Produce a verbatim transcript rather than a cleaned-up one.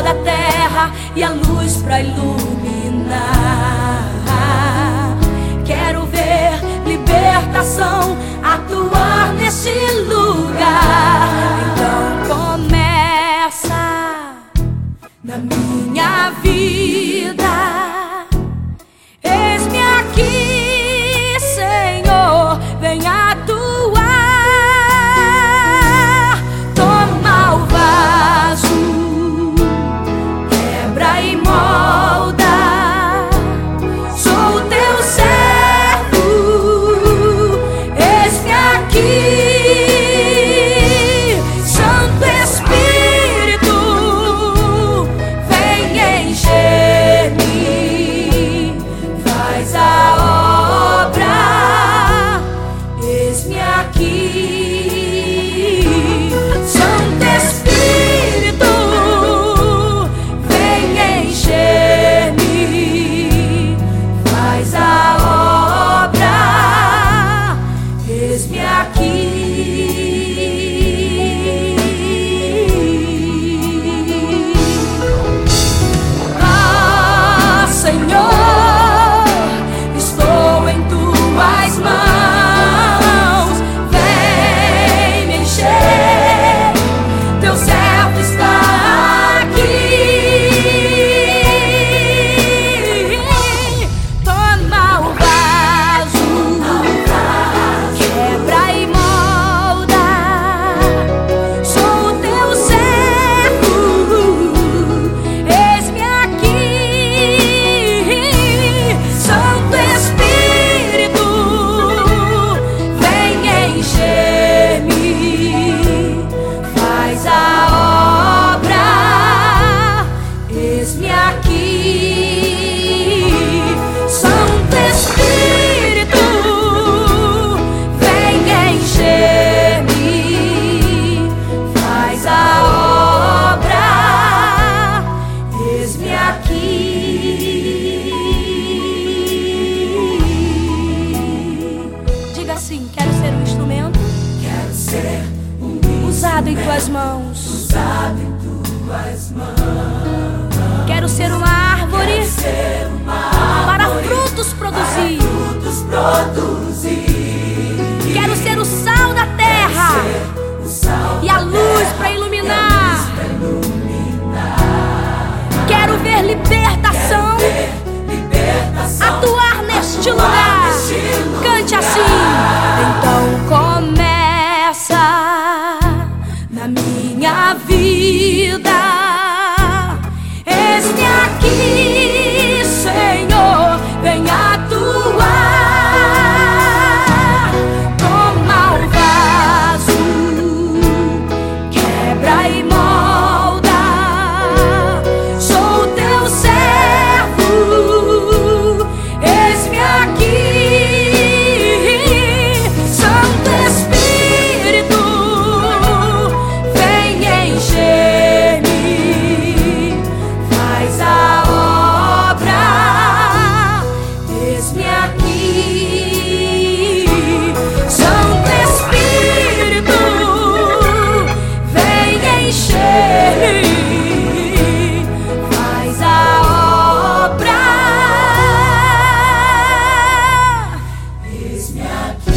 da terra e a luz pra iluminar. Quero ver libertação atuar nesse lugar. Então começa na minha vida. Eis-me aqui, Senhor, vem atuar. Toma o vaso, quebra e molda. Sou teu servo, eis-me aqui. Santo Espírito, vem encher-me, faz a obra. Eis-me aqui. Santo Espírito, vem encher-me, faz a obra. Eis-me aqui. Ah, Senhor, estou em tuas mãos. Vem me encher, teu servo está aqui. Toma o vaso, quebra e molda. Sou teu servo, eis-me aqui. Santo Espírito, vem encher-me, faz a obra. Eis-me aqui. Santo Espírito, vem encher-me, faz a obra. Eis-me aqui. Diga assim: quero ser um instrumento Quero ser um usado em tuas mãos. usado em tuas mãos. Quero ser uma árvore Ser uma para árvore frutos produzir. frutos produzir. Quero ser o sal da terra O sal e a luz para iluminar. pra iluminar. Quero ver libertação Ver libertação atuar neste lugar. neste lugar. Cante assim. Então começa na minha vida. Eis-me aqui, Senhor, vem atuar. Toma o vaso, quebra e molda. Sou teu servo, eis-me aqui. Santo Espírito, vem encher-me, faz a obra. Eis-me aqui. Santo Espírito, vem encher-me, faz a obra. Eis-me aqui.